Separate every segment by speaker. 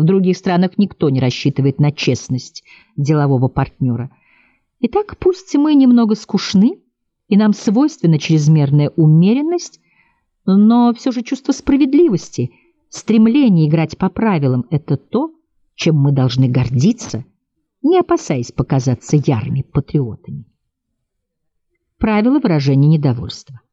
Speaker 1: В других странах никто не рассчитывает на честность делового партнера. Итак, пусть мы немного скучны, и нам свойственна чрезмерная умеренность, но все же чувство справедливости, стремление играть по правилам — это то, чем мы должны гордиться, не опасаясь показаться ярыми патриотами. Правило выражения недовольства.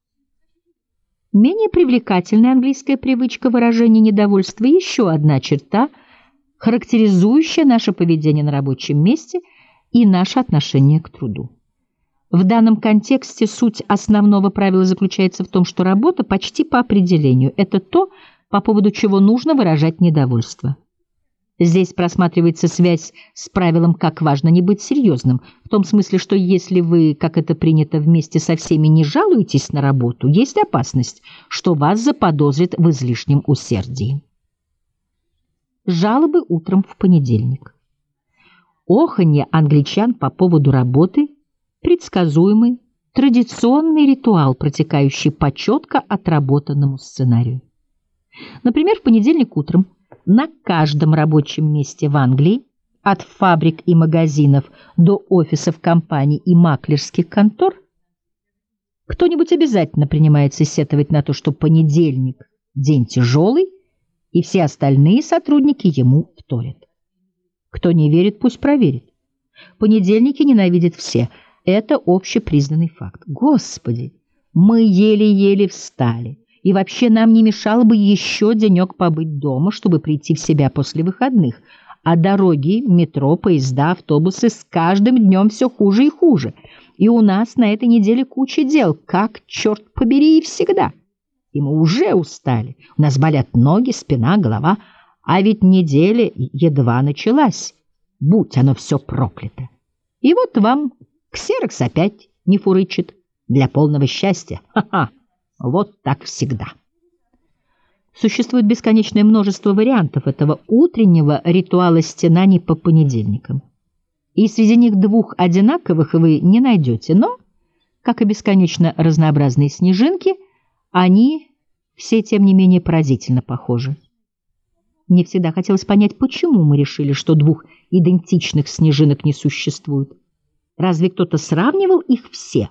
Speaker 1: Менее привлекательная английская привычка выражения недовольства — еще одна черта, характеризующая наше поведение на рабочем месте и наше отношение к труду. В данном контексте суть основного правила заключается в том, что работа почти по определению — это то, по поводу чего нужно выражать недовольство. Здесь просматривается связь с правилом «как важно не быть серьезным», в том смысле, что если вы, как это принято, вместе со всеми не жалуетесь на работу, есть опасность, что вас заподозрят в излишнем усердии. Жалобы утром в понедельник. Оханье англичан по поводу работы – предсказуемый, традиционный ритуал, протекающий по четко отработанному сценарию. Например, в понедельник утром на каждом рабочем месте в Англии, от фабрик и магазинов до офисов компаний и маклерских контор, кто-нибудь обязательно принимается сетовать на то, что понедельник – день тяжелый, и все остальные сотрудники ему вторят. Кто не верит, пусть проверит. Понедельники ненавидят все. Это общепризнанный факт. Господи, мы еле-еле встали. И вообще нам не мешало бы еще денек побыть дома, чтобы прийти в себя после выходных. А дороги, метро, поезда, автобусы с каждым днем все хуже и хуже. И у нас на этой неделе куча дел, как, черт побери, и всегда. И мы уже устали. У нас болят ноги, спина, голова. А ведь неделя едва началась. Будь оно все проклято. И вот вам ксерокс опять не фурычит. Для полного счастья. Ха-ха. Вот так всегда. Существует бесконечное множество вариантов этого утреннего ритуала стенаний по понедельникам. И среди них двух одинаковых вы не найдете, но, как и бесконечно разнообразные снежинки, они все, тем не менее, поразительно похожи. Мне всегда хотелось понять, почему мы решили, что двух идентичных снежинок не существует. Разве кто-то сравнивал их все?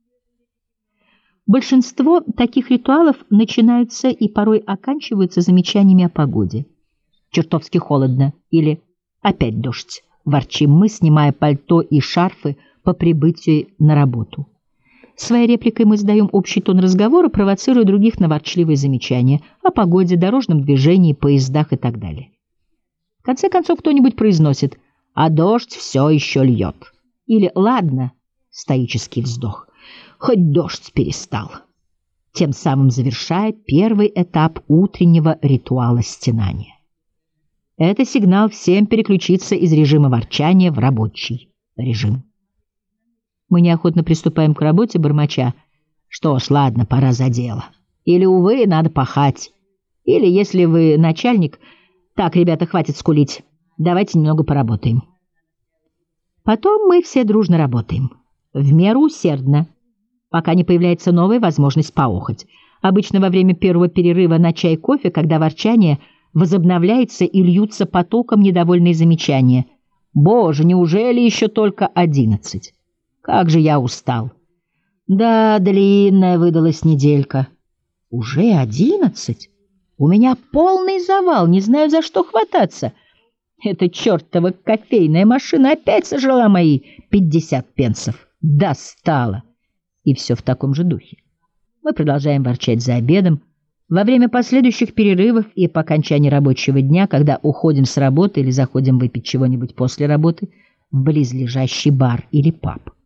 Speaker 1: Большинство таких ритуалов начинаются и порой оканчиваются замечаниями о погоде. «Чертовски холодно» или «опять дождь», ворчим мы, снимая пальто и шарфы по прибытию на работу. Своей репликой мы задаем общий тон разговора, провоцируя других на ворчливые замечания о погоде, дорожном движении, поездах и так далее. В конце концов кто-нибудь произносит «а дождь все еще льет» или «ладно», стоический вздох, «хоть дождь перестал», тем самым завершая первый этап утреннего ритуала стенания. Это сигнал всем переключиться из режима ворчания в рабочий режим. Мы неохотно приступаем к работе, бормоча: «Что ж, ладно, пора за дело». Или, увы, надо пахать. Или, если вы начальник: «Так, ребята, хватит скулить, давайте немного поработаем». Потом мы все дружно работаем. В меру усердно, пока не появляется новая возможность поохать. Обычно во время первого перерыва на чай-кофе, когда ворчание возобновляется и льются потоком недовольные замечания. «Боже, неужели еще только 11? Как же я устал!» «Да, длинная выдалась неделька». «Уже 11? У меня полный завал, не знаю, за что хвататься. Эта чертова кофейная машина опять сожрала мои 50 пенсов. Достала!» И все в таком же духе. Мы продолжаем ворчать за обедом, во время последующих перерывов и по окончании рабочего дня, когда уходим с работы или заходим выпить чего-нибудь после работы в близлежащий бар или паб.